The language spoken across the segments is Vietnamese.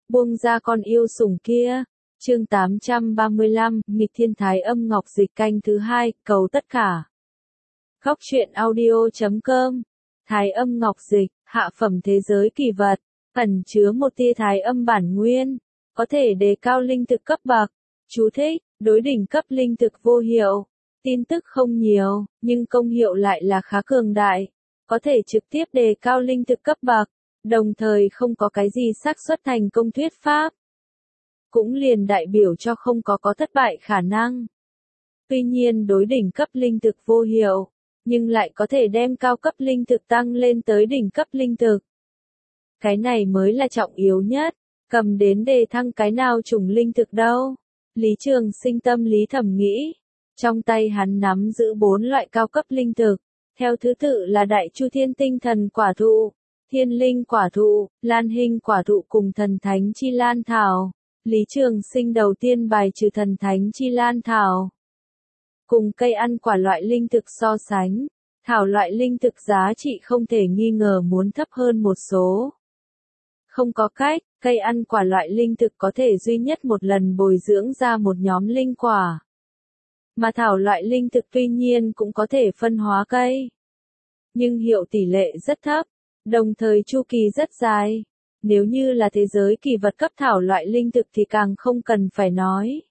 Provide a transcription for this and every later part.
buông ra con yêu sủng kia. Chương 835, nghịch thiên Thái Âm Ngọc Dịch canh thứ 2, cầu tất cả. Góc truyện audio.com. Thái Âm Ngọc Dịch, hạ phẩm thế giới kỳ vật, ẩn chứa một tia thái âm bản nguyên, có thể đề cao linh thực cấp bậc. Chú thích: đối đỉnh cấp linh thực vô hiệu. Tin tức không nhiều, nhưng công hiệu lại là khá cường đại, có thể trực tiếp đề cao linh thực cấp bậc, đồng thời không có cái gì xác suất thành công thuyết pháp. Cũng liền đại biểu cho không có thất bại khả năng. Tuy nhiên đối đỉnh cấp linh thực vô hiệu, nhưng lại có thể đem cao cấp linh thực tăng lên tới đỉnh cấp linh thực. Cái này mới là trọng yếu nhất, cầm đến đề thăng cái nào chủng linh thực đâu. Lý Trường Sinh tâm lý thầm nghĩ, trong tay hắn nắm giữ 4 loại cao cấp linh thực, theo thứ tự là Đại Chu Thiên Tinh Thần Quả Thụ, Thiên Linh Quả Thụ, Lan Hinh Quả Thụ cùng Thần Thánh Chi Lan Thảo. Lý Trường Sinh đầu tiên bài trừ Thần Thánh Chi Lan Thảo. Cùng cây ăn quả loại linh thực so sánh, thảo loại linh thực giá trị không thể nghi ngờ muốn thấp hơn một số. Không có cách, cây ăn quả loại linh thực có thể duy nhất một lần bồi dưỡng ra một nhóm linh quả. Mà thảo loại linh thực tuy nhiên cũng có thể phân hóa cây, nhưng hiệu tỷ lệ rất thấp, đồng thời chu kỳ rất dài. Nếu như là thế giới kỳ vật cấp thảo loại linh thực thì càng không cần phải nói.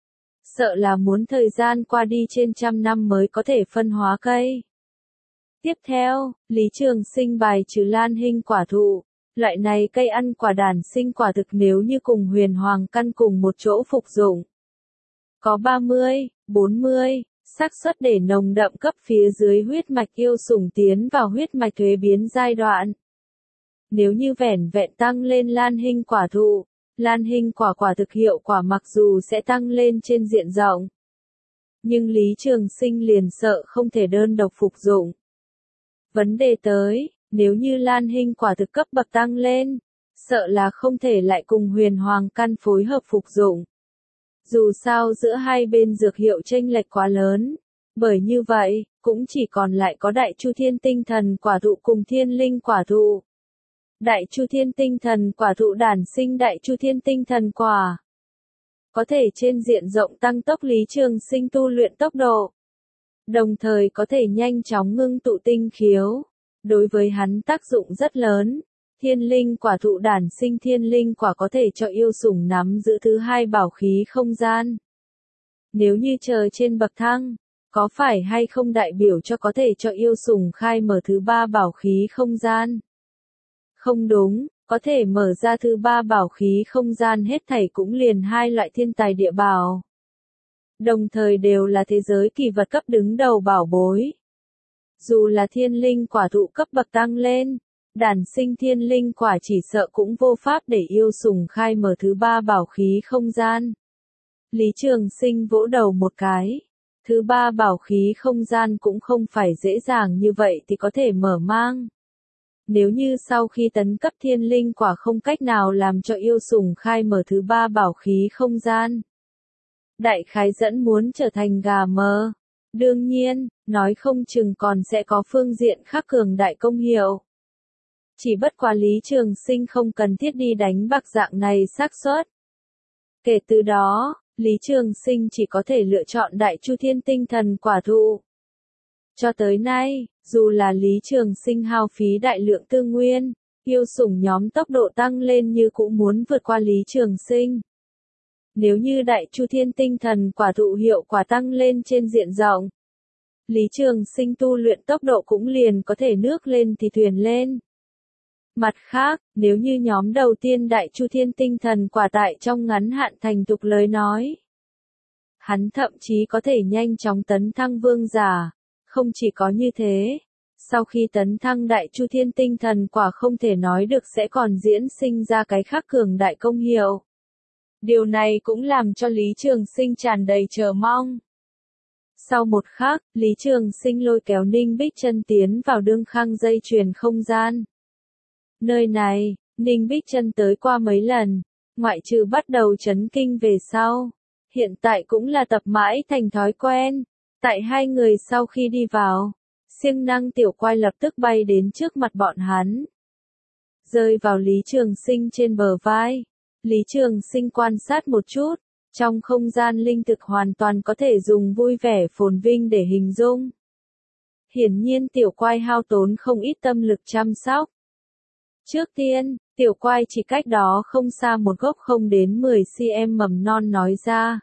Sợ là muốn thời gian qua đi trên trăm năm mới có thể phân hóa cây. Tiếp theo, Lý Trường Sinh bài trừ Lan Hinh Quả Thụ. Loại này cây ăn quả đản sinh quả thực nếu như cùng huyền hoàng căn cùng một chỗ phục dụng, có 30, 40, xác suất để nồng đậm cấp phía dưới huyết mạch yêu sủng tiến vào huyết mạch thuế biến giai đoạn. Nếu như vẻn vẹn tăng lên Lan Hinh Quả Thụ, Lan Hinh quả thực hiệu quả mặc dù sẽ tăng lên trên diện rộng, nhưng Lý Trường Sinh liền sợ không thể đơn độc phục dụng. Vấn đề tới, nếu như Lan Hinh quả thực cấp bậc tăng lên, sợ là không thể lại cùng huyền hoàng căn phối hợp phục dụng. Dù sao giữa hai bên dược hiệu chênh lệch quá lớn, bởi như vậy, cũng chỉ còn lại có Đại Chu Thiên Tinh Thần Quả Thụ cùng Thiên Linh Quả Thụ. Đại Chu Thiên Tinh Thần Quả Thụ đản sinh Đại Chu Thiên Tinh Thần Quả, có thể trên diện rộng tăng tốc Lý Trường Sinh tu luyện tốc độ, đồng thời có thể nhanh chóng ngưng tụ tinh khiếu, đối với hắn tác dụng rất lớn. Thiên Linh Quả Thụ đản sinh Thiên Linh Quả có thể cho yêu sủng nắm giữ thứ 2 bảo khí không gian. Nếu như chờ trên bậc thang, có phải hay không đại biểu cho có thể cho yêu sủng khai mở thứ 3 bảo khí không gian? Không đúng, có thể mở ra thứ 3 bảo khí không gian hết thảy cũng liền 2 loại thiên tài địa bảo. Đồng thời đều là thế giới kỳ vật cấp đứng đầu bảo bối. Dù là Thiên Linh Quả Thụ cấp bậc tăng lên, đản sinh Thiên Linh Quả chỉ sợ cũng vô pháp để yêu sủng khai mở thứ 3 bảo khí không gian. Lý Trường Sinh vỗ đầu một cái. Thứ 3 bảo khí không gian cũng không phải dễ dàng như vậy thì có thể mở mang. Nếu như sau khi tấn cấp Thiên Linh Quả không cách nào làm cho yêu sủng khai mở thứ 3 bảo khí không gian, đại khái dẫn muốn trở thành gà mờ. Đương nhiên, nói không chừng còn sẽ có phương diện khác cường đại công hiệu. Chỉ bất quá Lý Trường Sinh không cần thiết đi đánh bạc dạng này xác suất. Kể từ đó, Lý Trường Sinh chỉ có thể lựa chọn Đại Chu Thiên Tinh Thần Quả Thụ. Cho tới nay, dù là Lý Trường Sinh hao phí đại lượng tư nguyên, yêu sủng nhóm tốc độ tăng lên như cũng muốn vượt qua Lý Trường Sinh. Nếu như Đại Chu Thiên Tinh Thần Quả Thụ hiệu quả tăng lên trên diện rộng, Lý Trường Sinh tu luyện tốc độ cũng liền có thể nước lên thì thuyền lên. Mặt khác, nếu như nhóm đầu tiên Đại Chu Thiên Tinh Thần Quả tại trong ngắn hạn thành thục lời nói, hắn thậm chí có thể nhanh chóng tấn thăng vương giả. Không chỉ có như thế, sau khi tấn thăng Đại Chu Thiên Tinh Thần Quả không thể nói được sẽ còn diễn sinh ra cái khác cường đại công hiệu. Điều này cũng làm cho Lý Trường Sinh tràn đầy chờ mong. Sau một khắc, Lý Trường Sinh lôi kéo Ninh Bích Chân tiến vào đương khang dây chuyền không gian. Nơi này, Ninh Bích Chân tới qua mấy lần, ngoại trừ bắt đầu chấn kinh về sau, hiện tại cũng là tập mãi thành thói quen. Tại hai người sau khi đi vào, siêng năng tiểu quai lập tức bay đến trước mặt bọn hắn, rơi vào Lý Trường Sinh trên bờ vai. Lý Trường Sinh quan sát một chút, trong không gian linh thực hoàn toàn có thể dùng vui vẻ phồn vinh để hình dung. Hiển nhiên tiểu quai hao tốn không ít tâm lực chăm sóc. Trước tiên, tiểu quai chỉ cách đó không xa một gốc không đến 10 cm mầm non nói ra.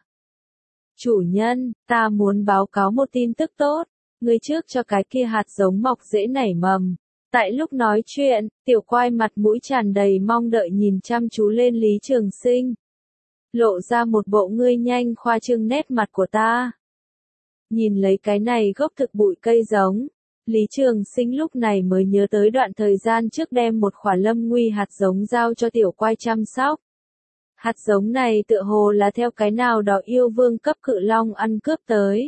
Chủ nhân, ta muốn báo cáo một tin tức tốt, người trước cho cái kia hạt giống mọc dễ nảy mầm. Tại lúc nói chuyện, tiểu quai mặt mũi tràn đầy mong đợi nhìn chăm chú lên Lý Trường Sinh. Lộ ra một bộ ngươi nhanh khoa trương nét mặt của ta. Nhìn lấy cái này gốc thực bụi cây giống, Lý Trường Sinh lúc này mới nhớ tới đoạn thời gian trước đem một khỏa lâm nguy hạt giống giao cho tiểu quai chăm sóc. Hạt giống này tựa hồ là theo cái nào đó yêu vương cấp cự long ăn cướp tới.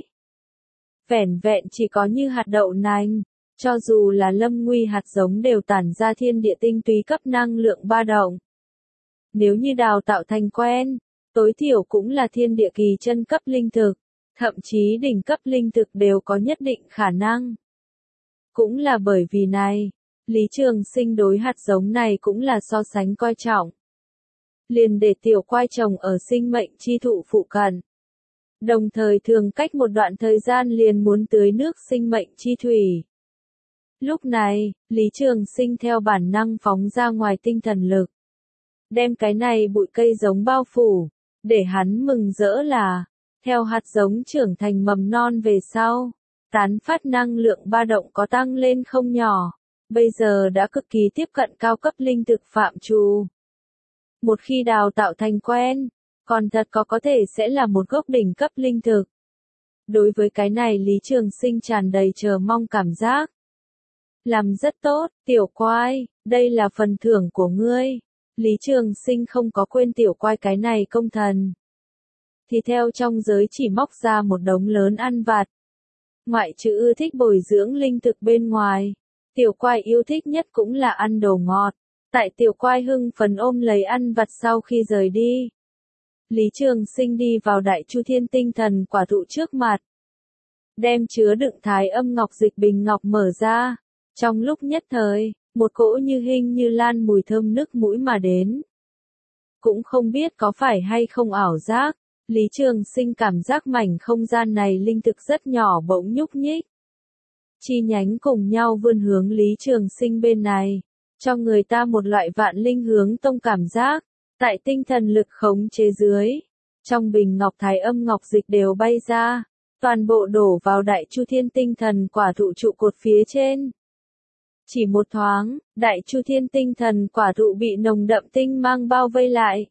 Vẻn vẹn chỉ có như hạt đậu nành, cho dù là lâm nguy hạt giống đều tản ra thiên địa tinh túy cấp năng lượng ba động. Nếu như đào tạo thành quen, tối thiểu cũng là thiên địa kỳ chân cấp linh thực, thậm chí đỉnh cấp linh thực đều có nhất định khả năng. Cũng là bởi vì này, Lý Trường Sinh đối hạt giống này cũng là so sánh coi trọng. Liền để tiểu quai trồng ở sinh mệnh chi thụ phụ cận. Đồng thời thường cách một đoạn thời gian liền muốn tưới nước sinh mệnh chi thủy. Lúc này, Lý Trường Sinh theo bản năng phóng ra ngoài tinh thần lực. Đem cái này bụi cây giống bao phủ, để hắn mừng rỡ là, theo hạt giống trưởng thành mầm non về sau, tán phát năng lượng ba động có tăng lên không nhỏ, bây giờ đã cực kỳ tiếp cận cao cấp linh thực phạm trù. Một khi đào tạo thành quen, còn thật có thể sẽ là một gốc đỉnh cấp linh thực. Đối với cái này Lý Trường Sinh tràn đầy chờ mong cảm giác. Làm rất tốt, tiểu quai, đây là phần thưởng của ngươi. Lý Trường Sinh không có quên tiểu quai cái này công thần. Thì theo trong giới chỉ móc ra một đống lớn ăn vặt. Ngoại trừ ưa thích bồi dưỡng linh thực bên ngoài, tiểu quai yêu thích nhất cũng là ăn đồ ngọt. Tại tiểu quai hưng phấn ôm lấy ăn vặt sau khi rời đi. Lý Trường Sinh đi vào Đại Chu Thiên Tinh Thần quả thụ trước mặt. Đem chứa đựng Thái Âm Ngọc dịch bình ngọc mở ra. Trong lúc nhất thời, một cỗ như hình như lan mùi thơm nức mũi mà đến. Cũng không biết có phải hay không ảo giác, Lý Trường Sinh cảm giác mảnh không gian này linh thực rất nhỏ bỗng nhúc nhích. Chi nhánh cùng nhau vươn hướng Lý Trường Sinh bên này, cho người ta một loại vạn linh hướng tông cảm giác, tại tinh thần lực khống chế dưới. Trong bình ngọc Thái Âm Ngọc dịch đều bay ra, toàn bộ đổ vào Đại Chu Thiên Tinh Thần quả thụ trụ cột phía trên. Chỉ một thoáng, Đại Chu Thiên Tinh Thần quả thụ bị nồng đậm tinh mang bao vây lại.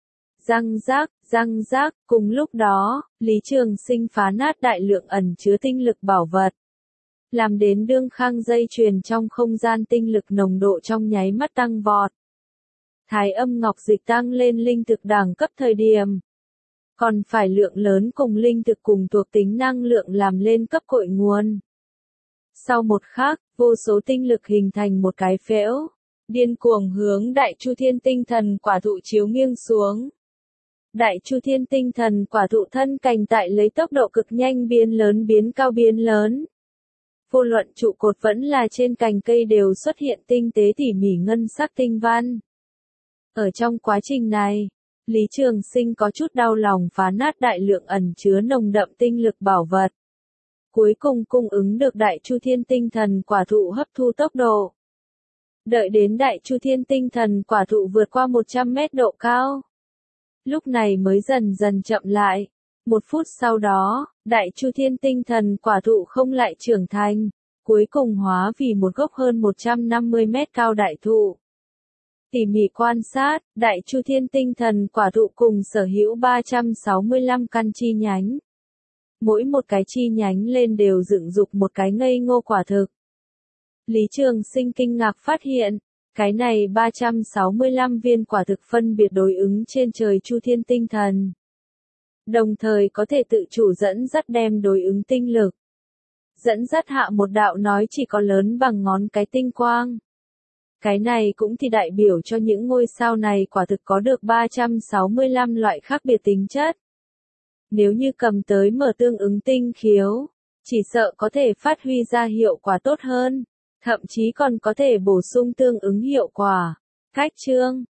Răng rác, cùng lúc đó, Lý Trường Sinh phá nát đại lượng ẩn chứa tinh lực bảo vật. Làm đến đương khang dây chuyền trong không gian tinh lực nồng độ trong nháy mắt tăng vọt. Thái Âm Ngọc dịch tăng lên linh thực đẳng cấp thời điểm. Còn phải lượng lớn cùng linh thực cùng thuộc tính năng lượng làm lên cấp cội nguồn. Sau một khắc, vô số tinh lực hình thành một cái phễu, điên cuồng hướng Đại Chu Thiên Tinh Thần quả thụ chiếu nghiêng xuống. Đại Chu Thiên Tinh Thần quả thụ thân cành tại lấy tốc độ cực nhanh biến lớn biến cao biến lớn. Vô luận trụ cột vẫn là trên cành cây đều xuất hiện tinh tế tỉ mỉ ngân sắc tinh văn. Ở trong quá trình này, Lý Trường Sinh có chút đau lòng phá nát đại lượng ẩn chứa nồng đậm tinh lực bảo vật. Cuối cùng cung ứng được Đại Chu Thiên Tinh Thần quả thụ hấp thu tốc độ. Đợi đến Đại Chu Thiên Tinh Thần quả thụ vượt qua 100 mét độ cao. Lúc này mới dần dần chậm lại. Một phút sau đó, Đại Chu Thiên Tinh Thần quả thụ không lại trưởng thành, cuối cùng hóa vì một gốc hơn 150 mét cao đại thụ. Tỉ mỉ quan sát, Đại Chu Thiên Tinh Thần quả thụ cùng sở hữu 365 căn chi nhánh. Mỗi một cái chi nhánh lên đều dựng dục một cái ngây ngô quả thực. Lý Trường Sinh kinh ngạc phát hiện, cái này 365 viên quả thực phân biệt đối ứng trên trời Chu Thiên Tinh Thần. Đồng thời có thể tự chủ dẫn dắt đem đối ứng tinh lực. Dẫn dắt hạ một đạo nói chỉ có lớn bằng ngón cái tinh quang. Cái này cũng thì đại biểu cho những ngôi sao này quả thực có được 365 loại khác biệt tính chất. Nếu như cầm tới mở tương ứng tinh khiếu, chỉ sợ có thể phát huy ra hiệu quả tốt hơn, thậm chí còn có thể bổ sung tương ứng hiệu quả. Khách chương